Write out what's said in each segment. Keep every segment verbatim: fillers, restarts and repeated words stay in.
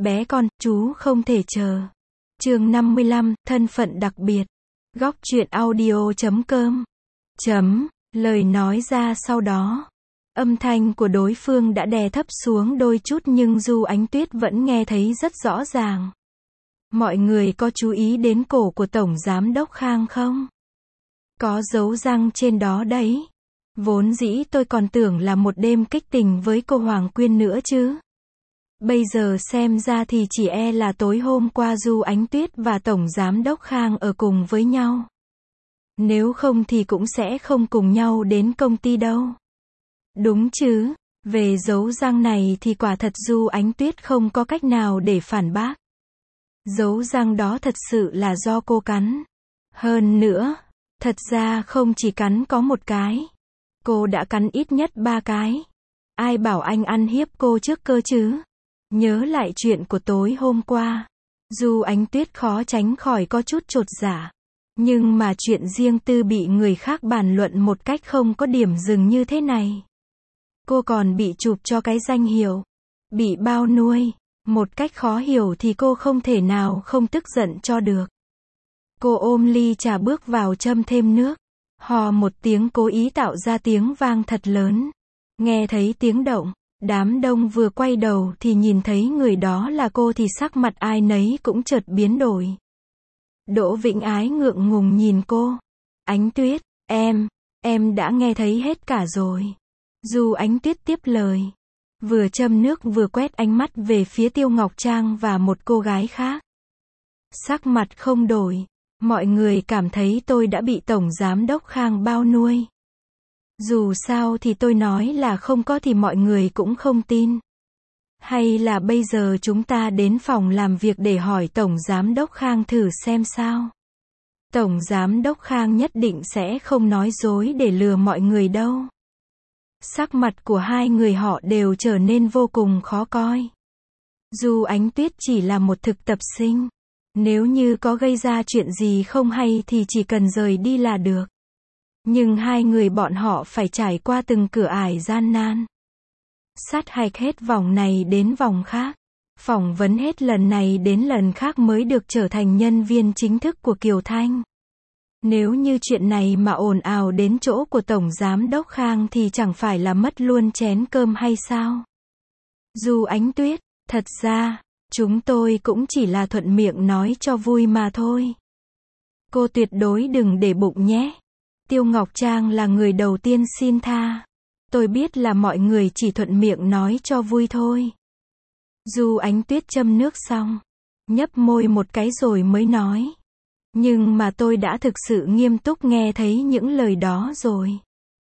Bé con, chú không thể chờ. Chương năm mươi lăm, thân phận đặc biệt. Góc truyện audio chấm com. Chấm, lời nói ra sau đó. Âm thanh của đối phương đã đè thấp xuống đôi chút nhưng Du Ánh Tuyết vẫn nghe thấy rất rõ ràng. Mọi người có chú ý đến cổ của Tổng Giám Đốc Khang không? Có dấu răng trên đó đấy. Vốn dĩ tôi còn tưởng là một đêm kích tình với cô Hoàng Quyên nữa chứ. Bây giờ xem ra thì chỉ e là tối hôm qua Du Ánh Tuyết và Tổng Giám Đốc Khang ở cùng với nhau. Nếu không thì cũng sẽ không cùng nhau đến công ty đâu. Đúng chứ, về dấu răng này thì quả thật Du Ánh Tuyết không có cách nào để phản bác. Dấu răng đó thật sự là do cô cắn. Hơn nữa, thật ra không chỉ cắn có một cái. Cô đã cắn ít nhất ba cái. Ai bảo anh ăn hiếp cô trước cơ chứ? Nhớ lại chuyện của tối hôm qua. Du Ánh Tuyết khó tránh khỏi có chút chột dạ. Nhưng mà chuyện riêng tư bị người khác bàn luận một cách không có điểm dừng như thế này. Cô còn bị chụp cho cái danh hiệu. Bị bao nuôi. Một cách khó hiểu thì cô không thể nào không tức giận cho được. Cô ôm ly trà bước vào châm thêm nước. Hò một tiếng cố ý tạo ra tiếng vang thật lớn. Nghe thấy tiếng động, đám đông vừa quay đầu thì nhìn thấy người đó là cô thì sắc mặt ai nấy cũng chợt biến đổi. Đỗ Vĩnh Ái ngượng ngùng nhìn cô. Ánh Tuyết, em, em đã nghe thấy hết cả rồi. Du Ánh Tuyết tiếp lời. Vừa châm nước vừa quét ánh mắt về phía Tiêu Ngọc Trang và một cô gái khác. Sắc mặt không đổi. Mọi người cảm thấy tôi đã bị Tổng Giám Đốc Khang bao nuôi. Dù sao thì tôi nói là không có thì mọi người cũng không tin. Hay là bây giờ chúng ta đến phòng làm việc để hỏi Tổng Giám Đốc Khang thử xem sao? Tổng Giám Đốc Khang nhất định sẽ không nói dối để lừa mọi người đâu. Sắc mặt của hai người họ đều trở nên vô cùng khó coi. Du Ánh Tuyết chỉ là một thực tập sinh. Nếu như có gây ra chuyện gì không hay thì chỉ cần rời đi là được. Nhưng hai người bọn họ phải trải qua từng cửa ải gian nan. Sát hạch hết vòng này đến vòng khác. Phỏng vấn hết lần này đến lần khác mới được trở thành nhân viên chính thức của Kiều Thanh. Nếu như chuyện này mà ồn ào đến chỗ của Tổng Giám Đốc Khang thì chẳng phải là mất luôn chén cơm hay sao? Du Ánh Tuyết, thật ra, chúng tôi cũng chỉ là thuận miệng nói cho vui mà thôi. Cô tuyệt đối đừng để bụng nhé. Tiêu Ngọc Trang là người đầu tiên xin tha. Tôi biết là mọi người chỉ thuận miệng nói cho vui thôi. Du Ánh Tuyết châm nước xong, nhấp môi một cái rồi mới nói. Nhưng mà tôi đã thực sự nghiêm túc nghe thấy những lời đó rồi.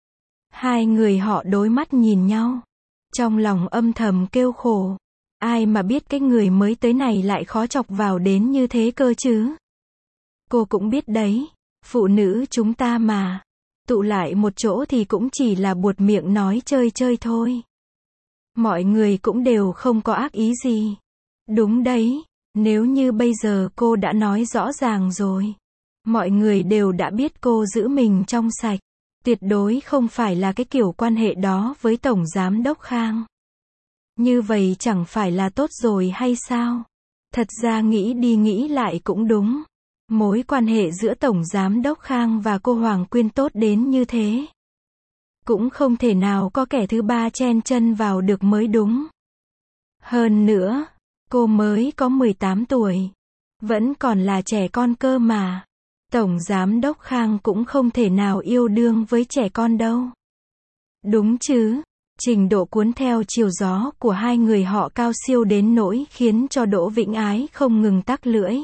Hai người họ đối mắt nhìn nhau. Trong lòng âm thầm kêu khổ. Ai mà biết cái người mới tới này lại khó chọc vào đến như thế cơ chứ. Cô cũng biết đấy. Phụ nữ chúng ta mà. Tụ lại một chỗ thì cũng chỉ là buột miệng nói chơi chơi thôi. Mọi người cũng đều không có ác ý gì. Đúng đấy. Nếu như bây giờ cô đã nói rõ ràng rồi. Mọi người đều đã biết cô giữ mình trong sạch. Tuyệt đối không phải là cái kiểu quan hệ đó với Tổng Giám Đốc Khang. Như vậy chẳng phải là tốt rồi hay sao? Thật ra nghĩ đi nghĩ lại cũng đúng. Mối quan hệ giữa Tổng Giám Đốc Khang và cô Hoàng Quyên tốt đến như thế. Cũng không thể nào có kẻ thứ ba chen chân vào được mới đúng. Hơn nữa, cô mới có mười tám tuổi. Vẫn còn là trẻ con cơ mà. Tổng Giám Đốc Khang cũng không thể nào yêu đương với trẻ con đâu. Đúng chứ? Trình độ cuốn theo chiều gió của hai người họ cao siêu đến nỗi khiến cho Đỗ Vĩnh Ái không ngừng tắc lưỡi.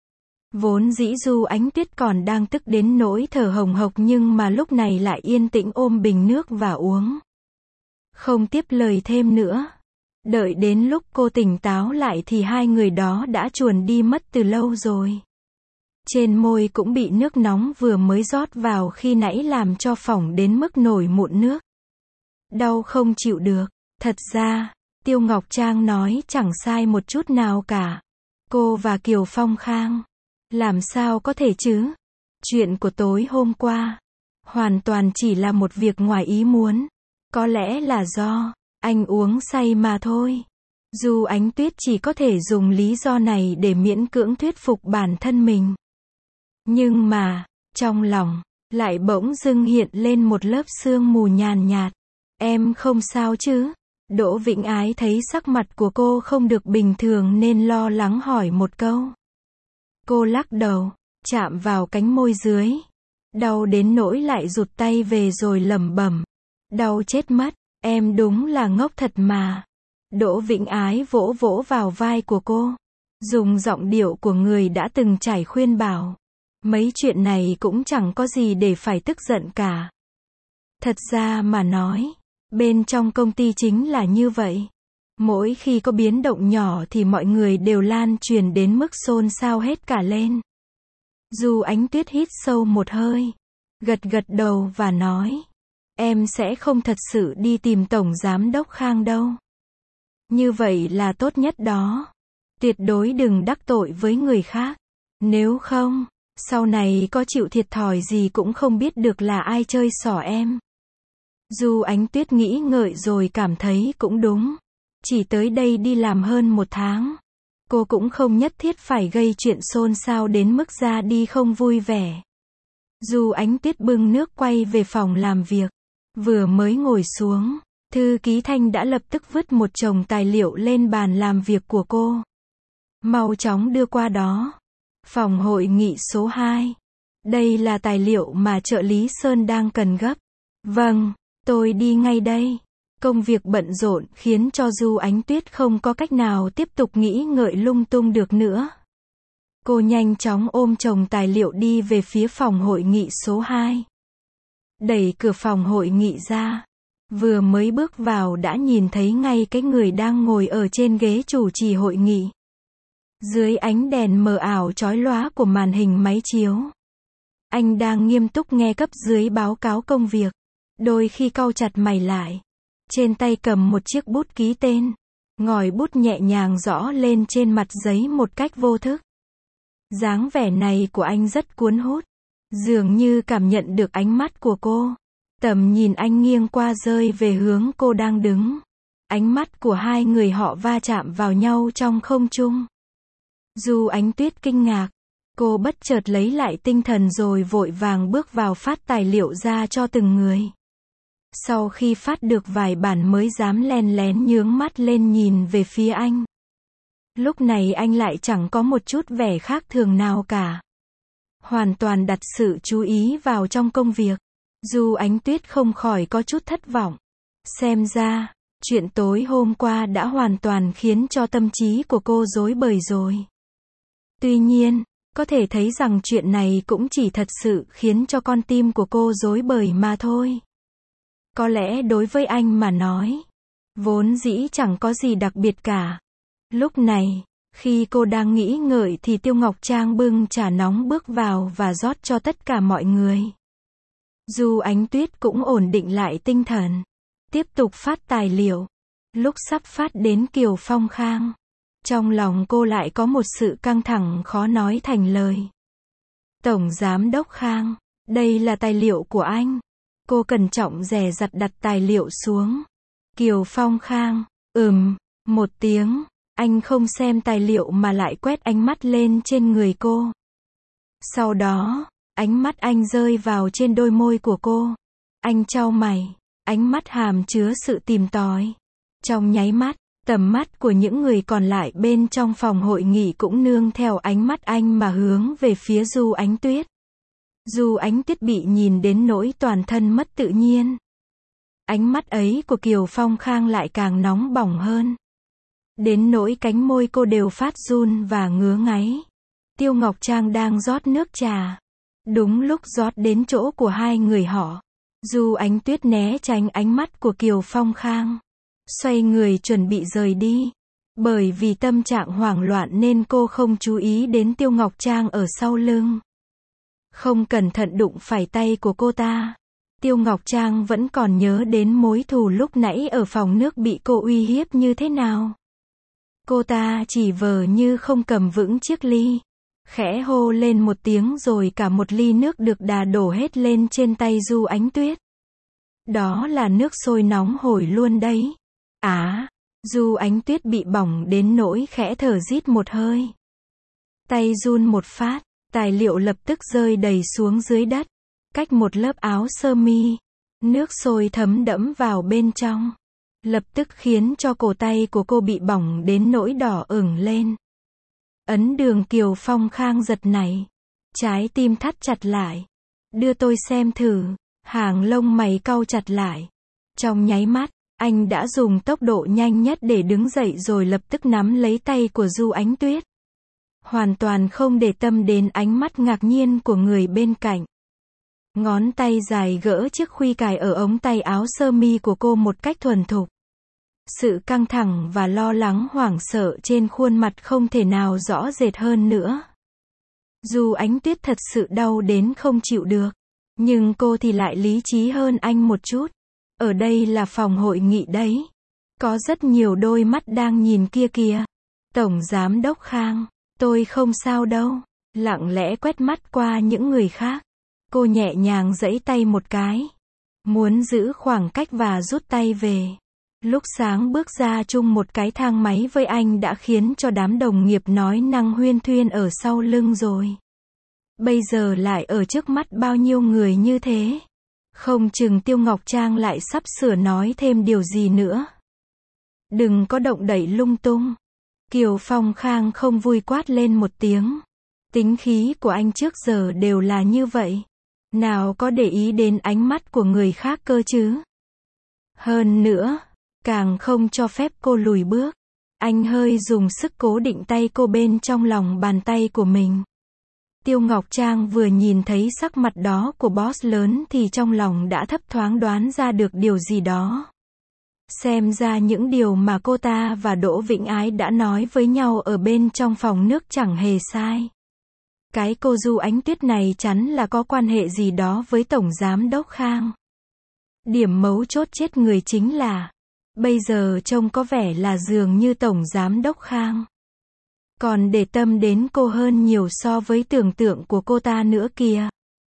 Vốn dĩ Du Ánh Tuyết còn đang tức đến nỗi thở hồng hộc nhưng mà lúc này lại yên tĩnh ôm bình nước và uống. Không tiếp lời thêm nữa. Đợi đến lúc cô tỉnh táo lại thì hai người đó đã chuồn đi mất từ lâu rồi. Trên môi cũng bị nước nóng vừa mới rót vào khi nãy làm cho phỏng đến mức nổi mụn nước. Đau không chịu được. Thật ra, Tiêu Ngọc Trang nói chẳng sai một chút nào cả. Cô và Kiều Phong Khang. Làm sao có thể chứ? Chuyện của tối hôm qua. Hoàn toàn chỉ là một việc ngoài ý muốn. Có lẽ là do anh uống say mà thôi. Du Ánh Tuyết chỉ có thể dùng lý do này để miễn cưỡng thuyết phục bản thân mình. Nhưng mà, trong lòng, lại bỗng dưng hiện lên một lớp sương mù nhàn nhạt. Em không sao chứ? Đỗ Vĩnh Ái thấy sắc mặt của cô không được bình thường nên lo lắng hỏi một câu. Cô lắc đầu, chạm vào cánh môi dưới. Đau đến nỗi lại rụt tay về rồi lẩm bẩm. Đau chết mất, em đúng là ngốc thật mà. Đỗ Vĩnh Ái vỗ vỗ vào vai của cô. Dùng giọng điệu của người đã từng trải khuyên bảo. Mấy chuyện này cũng chẳng có gì để phải tức giận cả. Thật ra mà nói, bên trong công ty chính là như vậy. Mỗi khi có biến động nhỏ thì mọi người đều lan truyền đến mức xôn xao hết cả lên. Du Ánh Tuyết hít sâu một hơi, gật gật đầu và nói. Em sẽ không thật sự đi tìm Tổng Giám Đốc Khang đâu. Như vậy là tốt nhất đó. Tuyệt đối đừng đắc tội với người khác. Nếu không, sau này có chịu thiệt thòi gì cũng không biết được là ai chơi xỏ em. Du Ánh Tuyết nghĩ ngợi rồi cảm thấy cũng đúng. Chỉ tới đây đi làm hơn một tháng. Cô cũng không nhất thiết phải gây chuyện xôn xao đến mức ra đi không vui vẻ. Du Ánh Tuyết bưng nước quay về phòng làm việc. Vừa mới ngồi xuống, thư ký Thanh đã lập tức vứt một chồng tài liệu lên bàn làm việc của cô. Mau chóng đưa qua đó. Phòng hội nghị số hai. Đây là tài liệu mà trợ lý Sơn đang cần gấp. Vâng, tôi đi ngay đây. Công việc bận rộn khiến cho Du Ánh Tuyết không có cách nào tiếp tục nghĩ ngợi lung tung được nữa. Cô nhanh chóng ôm chồng tài liệu đi về phía phòng hội nghị số hai. Đẩy cửa phòng hội nghị ra. Vừa mới bước vào đã nhìn thấy ngay cái người đang ngồi ở trên ghế chủ trì hội nghị. Dưới ánh đèn mờ ảo chói lóa của màn hình máy chiếu. Anh đang nghiêm túc nghe cấp dưới báo cáo công việc. Đôi khi cau chặt mày lại. Trên tay cầm một chiếc bút ký tên. Ngòi bút nhẹ nhàng rõ lên trên mặt giấy một cách vô thức. Dáng vẻ này của anh rất cuốn hút. Dường như cảm nhận được ánh mắt của cô. Tầm nhìn anh nghiêng qua rơi về hướng cô đang đứng. Ánh mắt của hai người họ va chạm vào nhau trong không trung. Du Ánh Tuyết kinh ngạc. Cô bất chợt lấy lại tinh thần rồi vội vàng bước vào phát tài liệu ra cho từng người. Sau khi phát được vài bản mới dám len lén nhướng mắt lên nhìn về phía anh. Lúc này anh lại chẳng có một chút vẻ khác thường nào cả. Hoàn toàn đặt sự chú ý vào trong công việc. Du Ánh Tuyết không khỏi có chút thất vọng. Xem ra, chuyện tối hôm qua đã hoàn toàn khiến cho tâm trí của cô rối bời rồi. Tuy nhiên, có thể thấy rằng chuyện này cũng chỉ thật sự khiến cho con tim của cô rối bời mà thôi. Có lẽ đối với anh mà nói, vốn dĩ chẳng có gì đặc biệt cả. Lúc này, khi cô đang nghĩ ngợi thì Tiêu Ngọc Trang bưng trà nóng bước vào và rót cho tất cả mọi người. Du Ánh Tuyết cũng ổn định lại tinh thần. Tiếp tục phát tài liệu. Lúc sắp phát đến Kiều Phong Khang. Trong lòng cô lại có một sự căng thẳng khó nói thành lời. Tổng Giám Đốc Khang, đây là tài liệu của anh. Cô cẩn trọng dè dặt đặt tài liệu xuống. Kiều Phong Khang, ừm, một tiếng. Anh không xem tài liệu mà lại quét ánh mắt lên trên người cô. Sau đó, ánh mắt anh rơi vào trên đôi môi của cô. Anh chau mày, ánh mắt hàm chứa sự tìm tòi. Trong nháy mắt, tầm mắt của những người còn lại bên trong phòng hội nghị cũng nương theo ánh mắt anh mà hướng về phía Du Ánh Tuyết. Du Ánh Tuyết bị nhìn đến nỗi toàn thân mất tự nhiên. Ánh mắt ấy của Kiều Phong Khang lại càng nóng bỏng hơn. Đến nỗi cánh môi cô đều phát run và ngứa ngáy. Tiêu Ngọc Trang đang rót nước trà. Đúng lúc rót đến chỗ của hai người họ. Du Ánh Tuyết né tránh ánh mắt của Kiều Phong Khang. Xoay người chuẩn bị rời đi. Bởi vì tâm trạng hoảng loạn nên cô không chú ý đến Tiêu Ngọc Trang ở sau lưng. Không cẩn thận đụng phải tay của cô ta. Tiêu Ngọc Trang vẫn còn nhớ đến mối thù lúc nãy ở phòng nước bị cô uy hiếp như thế nào. Cô ta chỉ vờ như không cầm vững chiếc ly. Khẽ hô lên một tiếng rồi cả một ly nước được đà đổ hết lên trên tay Du Ánh Tuyết. Đó là nước sôi nóng hổi luôn đấy. Á, Du Ánh Tuyết bị bỏng đến nỗi khẽ thở rít một hơi. Tay run một phát, tài liệu lập tức rơi đầy xuống dưới đất. Cách một lớp áo sơ mi, nước sôi thấm đẫm vào bên trong. Lập tức khiến cho cổ tay của cô bị bỏng đến nỗi đỏ ửng lên. Ấn Đường Kiều Phong Khang giật nảy. Trái tim thắt chặt lại. Đưa tôi xem thử. Hàng lông mày cau chặt lại. Trong nháy mắt, anh đã dùng tốc độ nhanh nhất để đứng dậy rồi lập tức nắm lấy tay của Du Ánh Tuyết. Hoàn toàn không để tâm đến ánh mắt ngạc nhiên của người bên cạnh. Ngón tay dài gỡ chiếc khuy cài ở ống tay áo sơ mi của cô một cách thuần thục. Sự căng thẳng và lo lắng hoảng sợ trên khuôn mặt không thể nào rõ rệt hơn nữa. Du Ánh Tuyết thật sự đau đến không chịu được. Nhưng cô thì lại lý trí hơn anh một chút. Ở đây là phòng hội nghị đấy. Có rất nhiều đôi mắt đang nhìn kia kìa. Tổng Giám Đốc Khang, tôi không sao đâu. Lặng lẽ quét mắt qua những người khác. Cô nhẹ nhàng giãy tay một cái. Muốn giữ khoảng cách và rút tay về. Lúc sáng bước ra chung một cái thang máy với anh đã khiến cho đám đồng nghiệp nói năng huyên thuyên ở sau lưng rồi. Bây giờ lại ở trước mắt bao nhiêu người như thế. Không chừng Tiêu Ngọc Trang lại sắp sửa nói thêm điều gì nữa. Đừng có động đậy lung tung. Kiều Phong Khang không vui quát lên một tiếng. Tính khí của anh trước giờ đều là như vậy. Nào có để ý đến ánh mắt của người khác cơ chứ. Hơn nữa, càng không cho phép cô lùi bước. Anh hơi dùng sức cố định tay cô bên trong lòng bàn tay của mình. Tiêu Ngọc Trang vừa nhìn thấy sắc mặt đó của boss lớn thì trong lòng đã thấp thoáng đoán ra được điều gì đó. Xem ra những điều mà cô ta và Đỗ Vĩnh Ái đã nói với nhau ở bên trong phòng nước chẳng hề sai. Cái cô Du Ánh Tuyết này chắn là có quan hệ gì đó với Tổng Giám Đốc Khang. Điểm mấu chốt chết người chính là, bây giờ trông có vẻ là dường như Tổng Giám Đốc Khang còn để tâm đến cô hơn nhiều so với tưởng tượng của cô ta nữa kìa.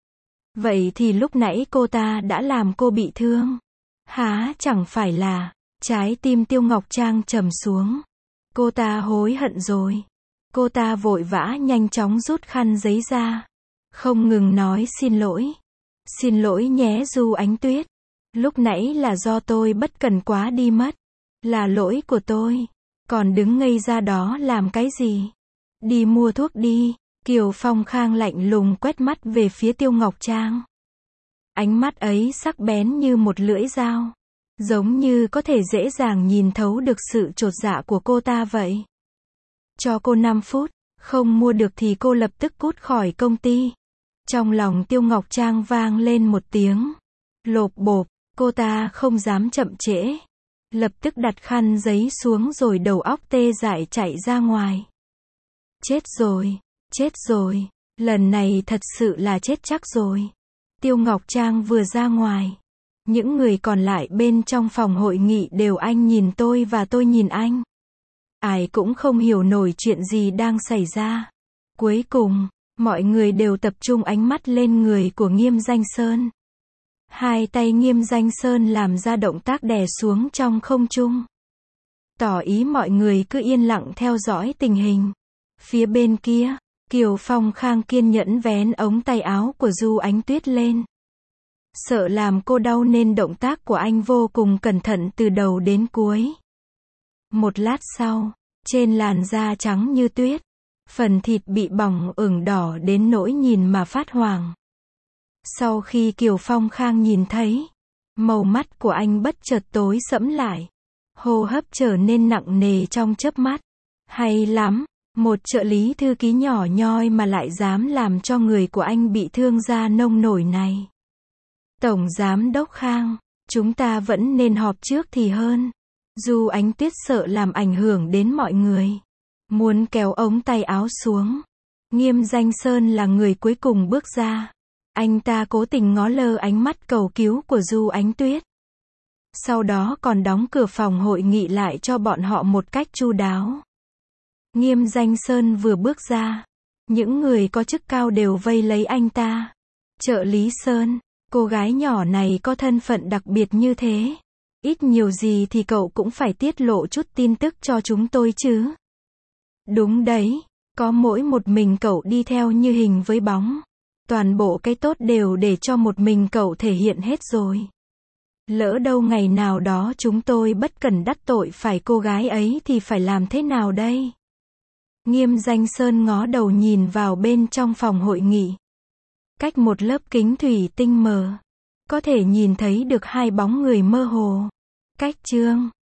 Vậy thì lúc nãy cô ta đã làm cô bị thương. Hả, chẳng phải là, trái tim Tiêu Ngọc Trang trầm xuống. Cô ta hối hận rồi. Cô ta vội vã nhanh chóng rút khăn giấy ra. Không ngừng nói xin lỗi. Xin lỗi nhé Du Ánh Tuyết. Lúc nãy là do tôi bất cẩn quá đi mất. Là lỗi của tôi. Còn đứng ngây ra đó làm cái gì? Đi mua thuốc đi. Kiều Phong Khang lạnh lùng quét mắt về phía Tiêu Ngọc Trang. Ánh mắt ấy sắc bén như một lưỡi dao. Giống như có thể dễ dàng nhìn thấu được sự chột dạ của cô ta vậy. Cho cô năm phút, không mua được thì cô lập tức cút khỏi công ty. Trong lòng Tiêu Ngọc Trang vang lên một tiếng. Lộp bộp, cô ta không dám chậm trễ. Lập tức đặt khăn giấy xuống rồi đầu óc tê dại chạy ra ngoài. Chết rồi, chết rồi, lần này thật sự là chết chắc rồi. Tiêu Ngọc Trang vừa ra ngoài. Những người còn lại bên trong phòng hội nghị đều anh nhìn tôi và tôi nhìn anh. Ai cũng không hiểu nổi chuyện gì đang xảy ra. Cuối cùng, mọi người đều tập trung ánh mắt lên người của Nghiêm Danh Sơn. Hai tay Nghiêm Danh Sơn làm ra động tác đè xuống trong không trung. Tỏ ý mọi người cứ yên lặng theo dõi tình hình. Phía bên kia, Kiều Phong Khang kiên nhẫn vén ống tay áo của Du Ánh Tuyết lên. Sợ làm cô đau nên động tác của anh vô cùng cẩn thận từ đầu đến cuối. Một lát sau, trên làn da trắng như tuyết, phần thịt bị bỏng ửng đỏ đến nỗi nhìn mà phát hoàng. Sau khi Kiều Phong Khang nhìn thấy, màu mắt của anh bất chợt tối sẫm lại. Hô hấp trở nên nặng nề trong chớp mắt. Hay lắm, một trợ lý thư ký nhỏ nhoi mà lại dám làm cho người của anh bị thương da nông nổi này. Tổng Giám Đốc Khang, chúng ta vẫn nên họp trước thì hơn. Du Ánh Tuyết sợ làm ảnh hưởng đến mọi người. Muốn kéo ống tay áo xuống. Nghiêm Danh Sơn là người cuối cùng bước ra. Anh ta cố tình ngó lơ ánh mắt cầu cứu của Du Ánh Tuyết. Sau đó còn đóng cửa phòng hội nghị lại cho bọn họ một cách chu đáo. Nghiêm Danh Sơn vừa bước ra. Những người có chức cao đều vây lấy anh ta. Trợ lý Sơn, cô gái nhỏ này có thân phận đặc biệt như thế. Ít nhiều gì thì cậu cũng phải tiết lộ chút tin tức cho chúng tôi chứ. Đúng đấy, có mỗi một mình cậu đi theo như hình với bóng. Toàn bộ cái tốt đều để cho một mình cậu thể hiện hết rồi. Lỡ đâu ngày nào đó chúng tôi bất cẩn đắc tội phải cô gái ấy thì phải làm thế nào đây? Nghiêm Danh Sơn ngó đầu nhìn vào bên trong phòng hội nghị. Cách một lớp kính thủy tinh mờ, có thể nhìn thấy được hai bóng người mơ hồ. Cách chương